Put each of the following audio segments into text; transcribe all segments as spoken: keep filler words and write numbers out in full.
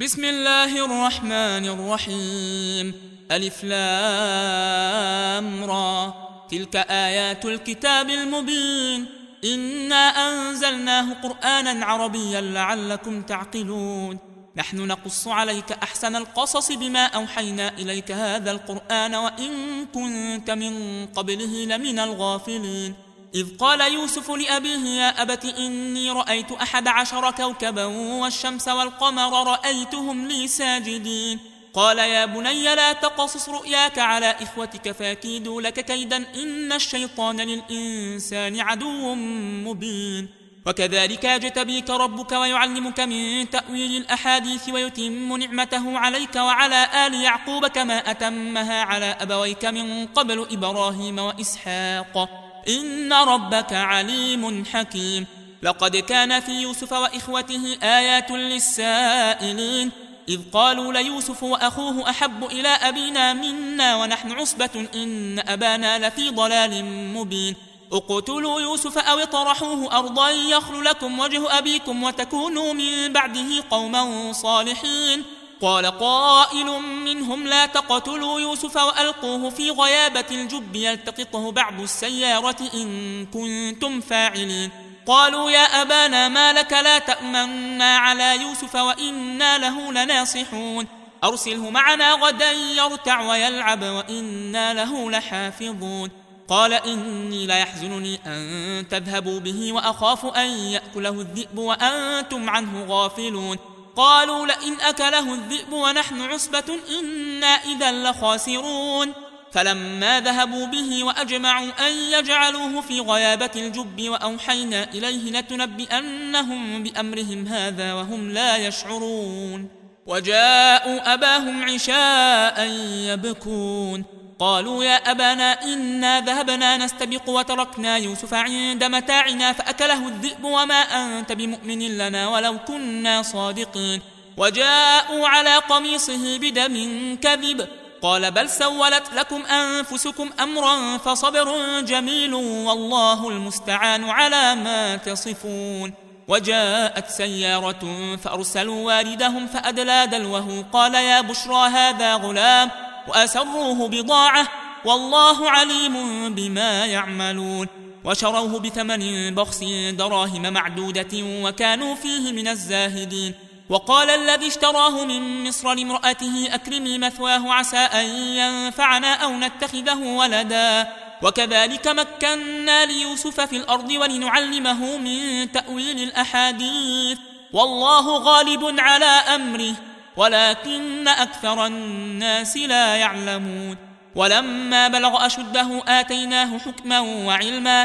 بسم الله الرحمن الرحيم. ألف لام را. تلك آيات الكتاب المبين. إنا أنزلناه قرآنا عربيا لعلكم تعقلون. نحن نقص عليك أحسن القصص بما أوحينا إليك هذا القرآن وإن كنت من قبله لمن الغافلين. إذ قال يوسف لأبيه يا أبت إني رأيت أحد عشر كوكبا والشمس والقمر رأيتهم لي ساجدين. قال يا بني لا تقصص رؤياك على إخوتك فيكيدوا لك كيدا إن الشيطان للإنسان عدو مبين. وكذلك يجتبيك ربك ويعلمك من تأويل الأحاديث ويتم نعمته عليك وعلى آل يعقوب كما أتمها على أبويك من قبل إبراهيم وإسحاق إن ربك عليم حكيم. لقد كان في يوسف وإخوته آيات للسائلين إذ قالوا ليوسف وأخوه أحب إلى أبينا منا ونحن عصبة إن أبانا لفي ضلال مبين. اقتلوا يوسف أو اطرحوه أرضا يخل لكم وجه أبيكم وتكونوا من بعده قوما صالحين. قال قائل منهم لا تقتلوا يوسف وألقوه في غيابة الجب يلتقطه بعض السيارة إن كنتم فاعلين. قالوا يا أبانا ما لك لا تأمنا على يوسف وإنا له لناصحون. أرسله معنا غدا يرتع ويلعب وإنا له لحافظون. قال إني ليحزنني أن تذهبوا به وأخاف أن يأكله الذئب وأنتم عنه غافلون. قالوا لئن أكله الذئب ونحن عصبة إنا إذا لخاسرون. فلما ذهبوا به وأجمعوا أن يجعلوه في غيابة الجب وأوحينا إليه لتنبئنهم بأمرهم هذا وهم لا يشعرون. وجاءوا أباهم عشاء يبكون. قالوا يا أبانا إنا ذهبنا نستبق وتركنا يوسف عند متاعنا فأكله الذئب وما أنت بمؤمن لنا ولو كنا صادقين. وجاءوا على قميصه بدم كذب. قال بل سولت لكم أنفسكم أمرا فصبر جميل والله المستعان على ما تصفون. وجاءت سيارة فأرسلوا واردهم فأدلى دلوه قال يا بشرى هذا غلام وأسروه بضاعة والله عليم بما يعملون. وشروه بثمن بخس دراهم معدودة وكانوا فيه من الزاهدين. وقال الذي اشتراه من مصر لامرأته أكرمي مثواه عسى أن ينفعنا أو نتخذه ولدا. وكذلك مكنا ليوسف في الأرض ولنعلمه من تأويل الأحاديث والله غالب على أمره ولكن أكثر الناس لا يعلمون. ولما بلغ أشده آتيناه حكما وعلما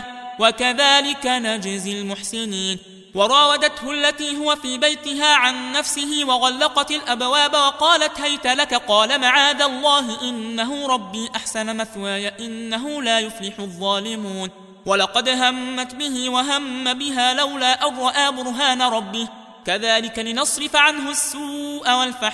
وكذلك نجزي المحسنين. وراودته التي هو في بيتها عن نفسه وغلقت الأبواب وقالت هيت لك قال معاذ الله إنه ربي أحسن مثواي إنه لا يفلح الظالمون. ولقد همت به وهم بها لولا أن رأى برهان ربه كذلك لنصرف عنه السوء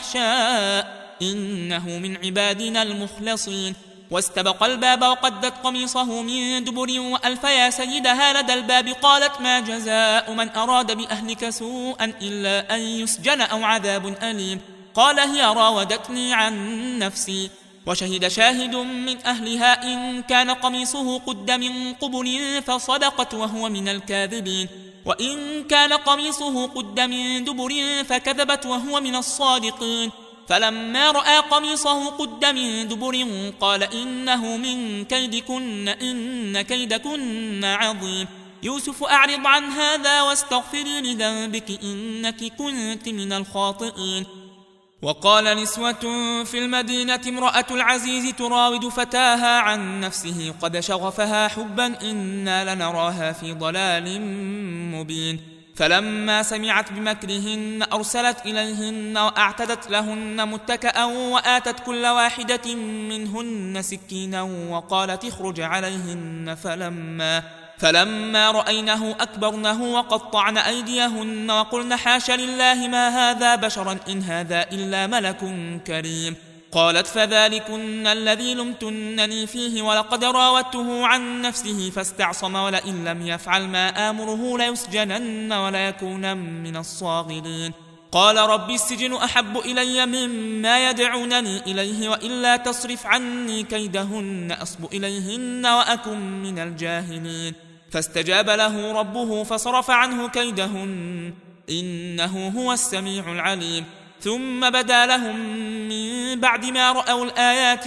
والفحشاء إنه من عبادنا المخلصين. واستبق الباب وقدت قميصه من دبر وألف يا سيدها لدى الباب قالت ما جزاء من أراد بأهلك سوءا إلا أن يسجن أو عذاب أليم. قال هي راودتني عن نفسي. وشهد شاهد من أهلها إن كان قميصه قد من قبل فصدقت وهو من الكاذبين. وإن كان قميصه قد من دبر فكذبت وهو من الصادقين. فلما رأى قميصه قد من دبر قال إنه من كيدكن إن كيدكن عظيم. يوسف أعرض عن هذا واستغفري لذنبك إنك كنت من الخاطئين. وقال نسوة في المدينة امرأة العزيز تراود فتاها عن نفسه قد شغفها حبا إنا لنراها في ضلال مبين. فلما سمعت بمكرهن أرسلت إليهن وأعتدت لهن متكأ وآتت كل واحدة منهن سكينا وقالت اخرج عليهن. فلما فلما رأينه أكبرنه وقطعن أيديهن وقلن حاش لله ما هذا بشرا إن هذا إلا ملك كريم. قالت فذلكن الذي لمتنني فيه ولقد راودته عن نفسه فاستعصم ولئن لم يفعل ما آمره ليسجنن وليكون من الصاغرين. قال رب السجن أحب إلي مما يدعونني إليه وإلا تصرف عني كيدهن أصب إليهن وأكن من الجاهلين فاستجاب له ربه فصرف عنه كيدهن إنه هو السميع العليم ثم بدا لهم من بعد ما رأوا الآيات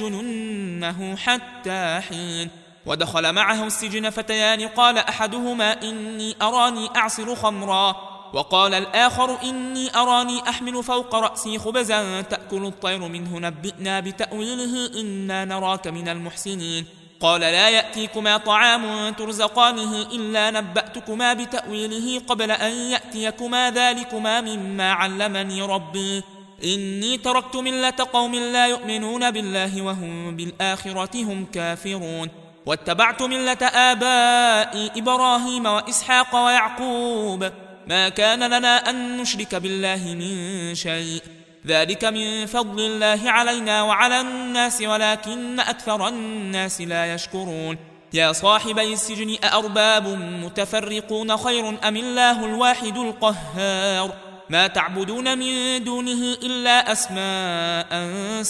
ليسجننه حتى حين ودخل معه السجن فتيان قال أحدهما إني أراني أعصر خمرا وقال الآخر إني أراني أحمل فوق رأسي خبزا تأكل الطير منه نبئنا بتأويله إنا نراك من المحسنين قال لا يأتيكما طعام ترزقانه إلا نبأتكما بتأويله قبل أن يأتيكما ذلكما مما علمني ربي إني تركت ملة قوم لا يؤمنون بالله وهم بالآخرة هم كافرون واتبعت ملة آبائي إبراهيم وإسحاق ويعقوب ما كان لنا أن نشرك بالله من شيء ذلك من فضل الله علينا وعلى الناس ولكن أكثر الناس لا يشكرون يا صاحبي السجن أأرباب متفرقون خير أم الله الواحد القهار ما تعبدون من دونه إلا أسماء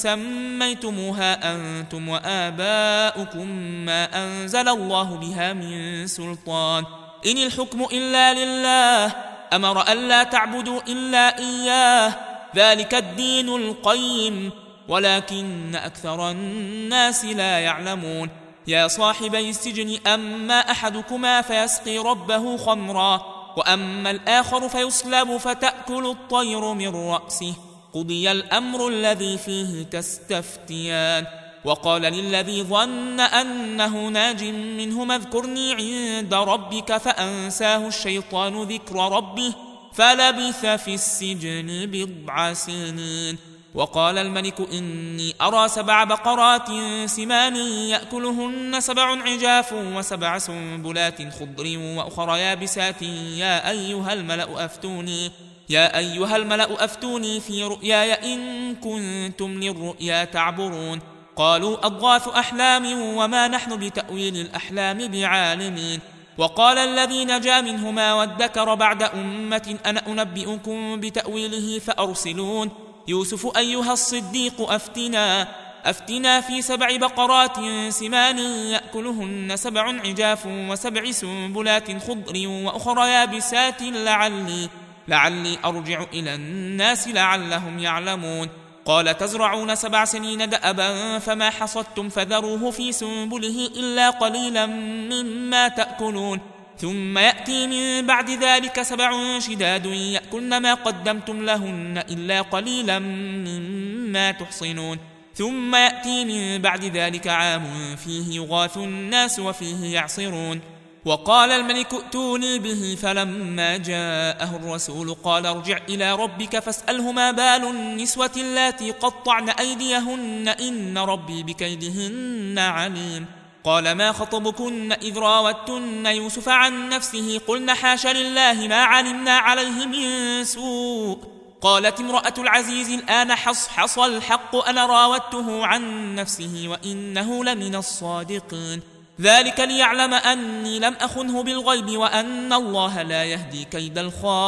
سميتموها أنتم وآباؤكم ما أنزل الله بها من سلطان إن الحكم إلا لله أمر ألا تعبدوا إلا إياه ذلك الدين القيم ولكن أكثر الناس لا يعلمون يا صاحبي السجن أما أحدكما فيسقي ربه خمرا وأما الآخر فيصلب فتأكل الطير من رأسه قضي الأمر الذي فيه تستفتيان وقال للذي ظن أنه ناج منهما اذكرني عند ربك فأنساه الشيطان ذكر ربه فلبث في السجن بضع سنين وقال الملك إني أرى سبع بقرات سمان يأكلهن سبع عجاف وسبع سنبلات خضر وأخرى يابسات يا أيها الملأ أفتوني يا أيها الملأ أفتوني في رؤياي إن كنتم للرؤيا تعبرون قالوا أضغاث أحلام وما نحن بتأويل الأحلام بعالمين وقال الذي نجا منهما وادكر بعد أمة أنا أنبئكم بتأويله فأرسلون يوسف أيها الصديق أفتنا أفتنا في سبع بقرات سمان يأكلهن سبع عجاف وسبع سنبلات خضر وأخرى يابسات لعلي, لعلي أرجع إلى الناس لعلهم يعلمون قال تزرعون سبع سنين دأبا فما حصدتم فذروه في سنبله إلا قليلا مما تأكلون ثم يأتي من بعد ذلك سبع شداد يأكلن ما قدمتم لهن إلا قليلا مما تحصنون ثم يأتي من بعد ذلك عام فيه يغاث الناس وفيه يعصرون وقال الملك ائتوني به فلما جاءه الرسول قال ارجع إلى ربك فاسأله ما بال النسوة اللاتي قطعن أيديهن إن ربي بكيدهن عليم قال ما خطبكن إذ راوتن يوسف عن نفسه قلن حاش لله ما علمنا عليه من سوء قالت امرأة العزيز الآن حصحص الحق أنا راودته عن نفسه وإنه لمن الصادقين ذلك ليعلم أني لم أخنه بالغيب وأن الله لا يهدي كيد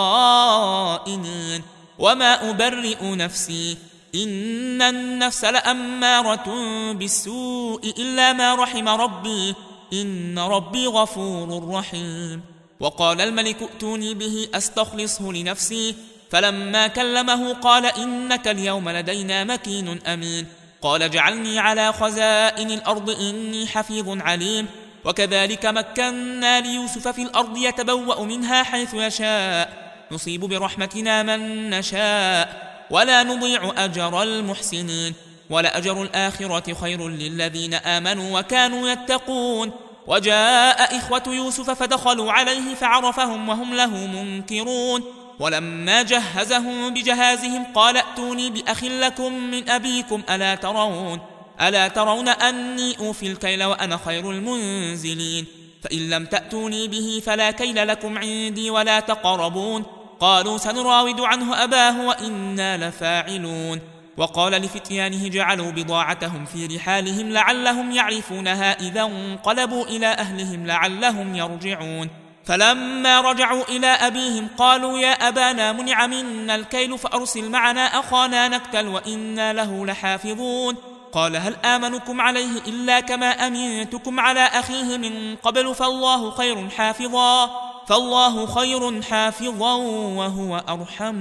الخائنين وما أبرئ نفسي إن النفس لأمارة بالسوء إلا ما رحم ربي إن ربي غفور رحيم وقال الملك ائتوني به أستخلصه لنفسي فلما كلمه قال إنك اليوم لدينا مكين أمين قال اجعلني على خزائن الأرض إني حفيظ عليم وكذلك مكنا ليوسف في الأرض يتبوأ منها حيث يشاء نصيب برحمتنا من نشاء ولا نضيع أجر المحسنين ولأجر الآخرة خير للذين آمنوا وكانوا يتقون وجاء إخوة يوسف فدخلوا عليه فعرفهم وهم له منكرون ولما جهزهم بجهازهم قال ائتوني بأخ لكم من أبيكم ألا ترون ألا ترون أني أوفي الكيل وأنا خير المنزلين فإن لم تأتوني به فلا كيل لكم عندي ولا تقربون قالوا سنراود عنه أباه وإنا لفاعلون وقال لفتيانه جعلوا بضاعتهم في رحالهم لعلهم يعرفونها إذا انقلبوا إلى أهلهم لعلهم يرجعون فلما رجعوا إلى أبيهم قالوا يا أبانا منع منا الكيل فأرسل معنا أخانا نكتل وإنا له لحافظون. قال هل آمنكم عليه إلا كما أمنتكم على أخيه من قبل فالله خير حافظا فالله خير حافظا وهو أرحم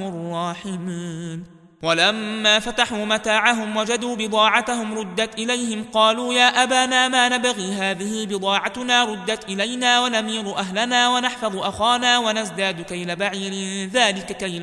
الراحمين. ولما فتحوا متاعهم وجدوا بضاعتهم ردت إليهم قالوا يا أبانا ما نبغي هذه بضاعتنا ردت إلينا ونمير أهلنا ونحفظ أخانا ونزداد كيل بعير ذلك كيل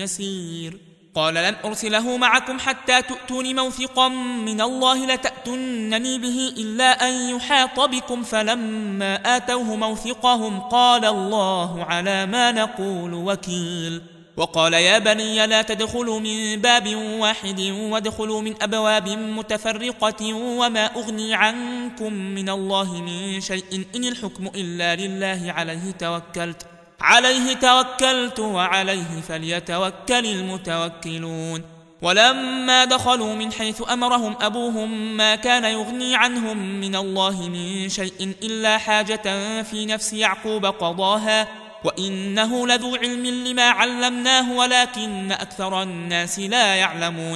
يسير. قال لن أرسله معكم حتى تؤتون موثقا من الله لتأتونني به إلا أن يحاط بكم. فلما آتوه موثقهم قال الله على ما نقول وكيل. وقال يا بني لا تدخلوا من باب واحد وادخلوا من أبواب متفرقة وما أغني عنكم من الله من شيء إن الحكم إلا لله عليه توكلت عليه توكلت وعليه فليتوكل المتوكلون. ولما دخلوا من حيث أمرهم أبوهم ما كان يغني عنهم من الله من شيء إلا حاجة في نفس يعقوب قضاها وإنه لذو علم لما علمناه ولكن أكثر الناس لا يعلمون.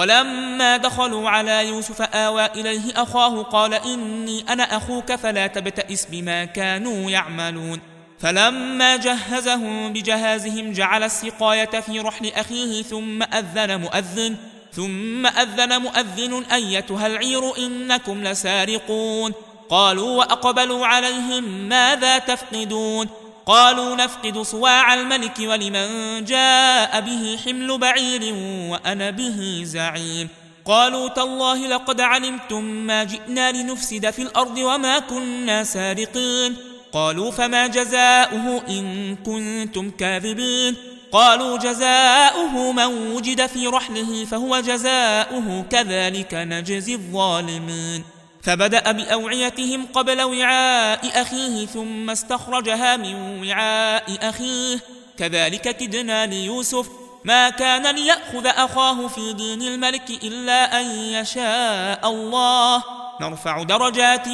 ولما دخلوا على يوسف آوى إليه أخاه قال إني أنا أخوك فلا تبتئس بما كانوا يعملون. فلما جهزهم بجهازهم جعل السقاية في رحل أخيه ثم أذن مؤذن ثم أذن مؤذن أيتها العير إنكم لسارقون. قالوا وأقبلوا عليهم ماذا تفقدون؟ قالوا نفقد صواع الملك ولمن جاء به حمل بعير وأنا به زعيم. قالوا تالله لقد علمتم ما جئنا لنفسد في الأرض وما كنا سارقين. قالوا فما جزاؤه إن كنتم كاذبين؟ قالوا جزاؤه من وجد في رحله فهو جزاؤه كذلك نجزي الظالمين. فبدأ بأوعيتهم قبل وعاء أخيه ثم استخرجها من وعاء أخيه كذلك كدنا ليوسف ما كان ليأخذ أخاه في دين الملك إلا أن يشاء الله نرفع درجات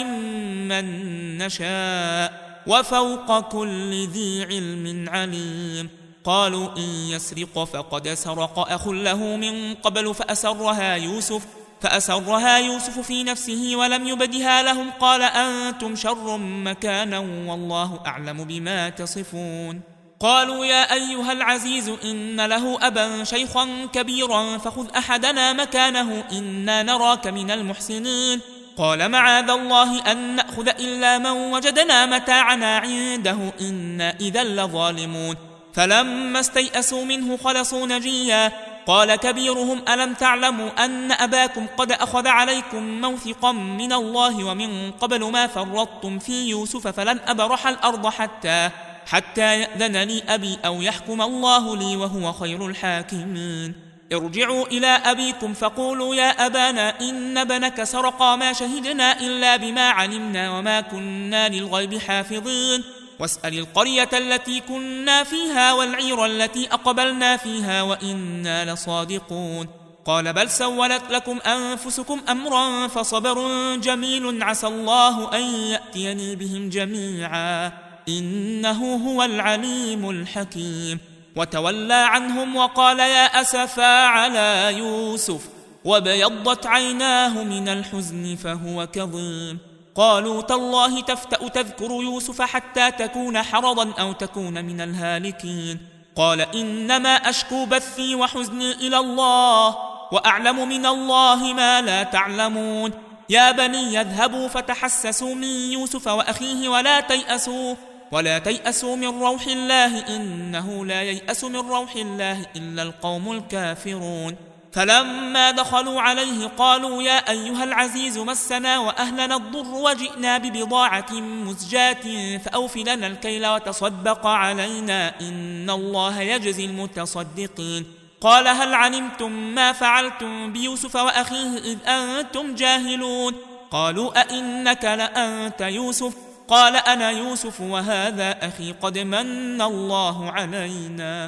من نشاء وفوق كل ذي علم عليم. قالوا إن يسرق فقد سرق أخ له من قبل فأسرها يوسف فأسرها يوسف في نفسه ولم يبدها لهم قال أنتم شر مكانا والله أعلم بما تصفون. قالوا يا أيها العزيز إن له أبا شيخا كبيرا فخذ أحدنا مكانه إنا نراك من المحسنين. قال معاذ الله أن نأخذ إلا من وجدنا متاعنا عنده إنا إذا لظالمون. فلما استيئسوا منه خلصوا نجيا. قال كبيرهم ألم تعلموا أن أباكم قد أخذ عليكم موثقا من الله ومن قبل ما فرطتم في يوسف فلن أبرح الأرض حتى حتى يأذن لي أبي أو يحكم الله لي وهو خير الحاكمين. ارجعوا إلى أبيكم فقولوا يا أبانا إن بنك سرقا ما شهدنا إلا بما علمنا وما كنا للغيب حافظين. واسأل القرية التي كنا فيها والعير التي أقبلنا فيها وإنا لصادقون. قال بل سولت لكم أنفسكم أمرا فصبر جميل عسى الله أن يأتيني بهم جميعا إنه هو العليم الحكيم. وتولى عنهم وقال يا أسفا على يوسف وبيضت عيناه من الحزن فهو كظيم. قالوا تالله تفتأ تذكر يوسف حتى تكون حرضا أو تكون من الهالكين. قال إنما أشكو بثي وحزني إلى الله وأعلم من الله ما لا تعلمون. يا بني يذهبوا فتحسسوا من يوسف وأخيه ولا تيأسوا ولا تيأسوا من روح الله إنه لا ييأس من روح الله إلا القوم الكافرون. فلما دخلوا عليه قالوا يا أيها العزيز مسنا وأهلنا الضر وجئنا ببضاعة مزجاة فأوف لنا الكيل وتصدق علينا إن الله يجزي المتصدقين. قال هل علمتم ما فعلتم بيوسف وأخيه إذ أنتم جاهلون؟ قالوا أئنك لأنت يوسف؟ قال أنا يوسف وهذا أخي قد من الله علينا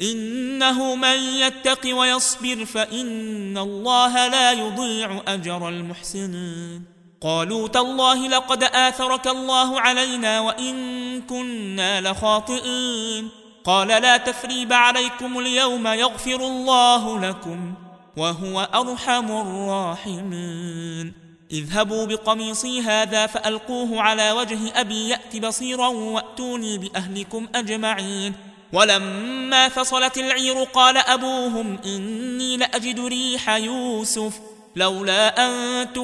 إنه من يتق ويصبر فإن الله لا يضيع أجر المحسنين. قالوا تالله لقد آثرك الله علينا وإن كنا لخاطئين قال لا تثريب عليكم اليوم يغفر الله لكم وهو أرحم الراحمين اذهبوا بقميصي هذا فألقوه على وجه أبي يأت بصيرا وأتوني بأهلكم أجمعين ولما فصلت العير قال أبوهم إني لأجد ريح يوسف لولا أن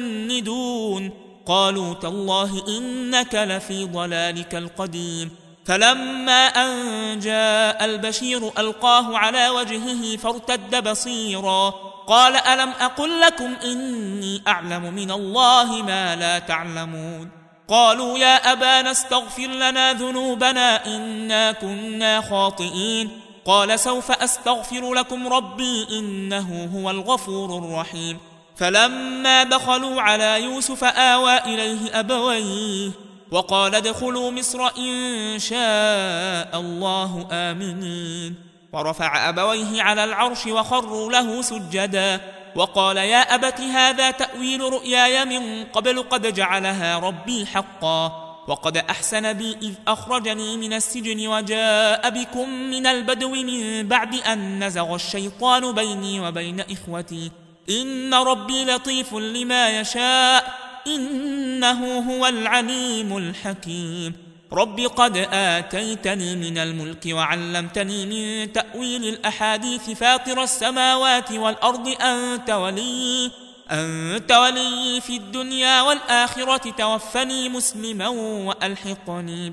تفندون قالوا تالله إنك لفي ضلالك القديم فلما أن جاء البشير ألقاه على وجهه فارتد بصيرا قال ألم أقل لكم إني أعلم من الله ما لا تعلمون قالوا يا أبانا استغفر لنا ذنوبنا إنا كنا خاطئين قال سوف أستغفر لكم ربي إنه هو الغفور الرحيم فلما دخلوا على يوسف آوى إليه أبويه وقال ادخلوا مصر إن شاء الله آمنين ورفع أبويه على العرش وخروا له سجدا وقال يا أبت هذا تأويل رؤياي من قبل قد جعلها ربي حقا وقد أحسن بي إذ أخرجني من السجن وجاء بكم من البدو من بعد أن نزغ الشيطان بيني وبين إخوتي إن ربي لطيف لما يشاء إنه هو العليم الحكيم رب قد آتيتني من الملك وعلمتني من تأويل الأحاديث فاطر السماوات والأرض أنت ولي أنت ولي في الدنيا والآخرة توفني مسلما وألحقني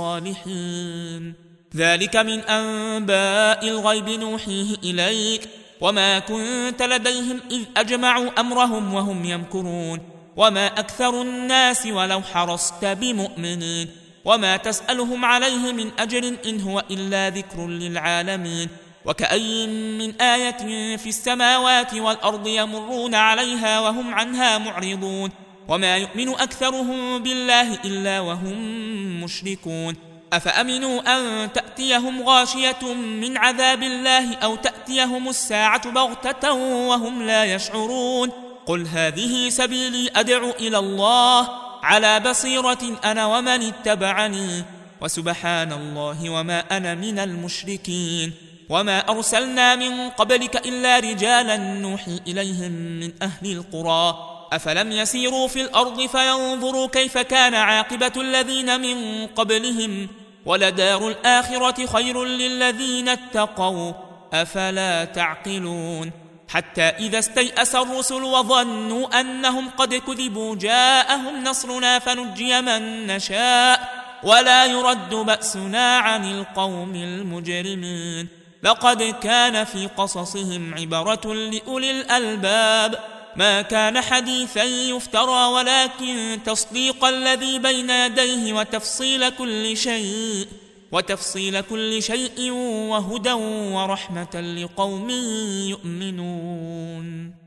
بالصالحين ذلك من أنباء الغيب نوحيه إليك وما كنت لديهم إذ أجمعوا أمرهم وهم يمكرون وما أكثر الناس ولو حرصت بمؤمنين وما تسألهم عليه من أجر إن هو إلا ذكر للعالمين وكأي من آية في السماوات والأرض يمرون عليها وهم عنها معرضون وما يؤمن أكثرهم بالله إلا وهم مشركون أفأمنوا أن تأتيهم غاشية من عذاب الله أو تأتيهم الساعة بغتة وهم لا يشعرون قل هذه سبيلي أدعو إلى الله على بصيرة أنا ومن اتبعني وسبحان الله وما أنا من المشركين وما أرسلنا من قبلك إلا رجالا نوحي إليهم من أهل القرى أفلم يسيروا في الأرض فينظروا كيف كان عاقبة الذين من قبلهم ولدار الآخرة خير للذين اتقوا أفلا تعقلون حتى إذا استيأس الرسل وظنوا أنهم قد كذبوا جاءهم نصرنا فنجي من نشاء ولا يرد بأسنا عن القوم المجرمين لقد كان في قصصهم عبرة لأولي الألباب ما كان حديثا يفترى ولكن تصديق الذي بين يديه وتفصيل كل شيء وتفصيل كل شيء وهدى ورحمة لقوم يؤمنون.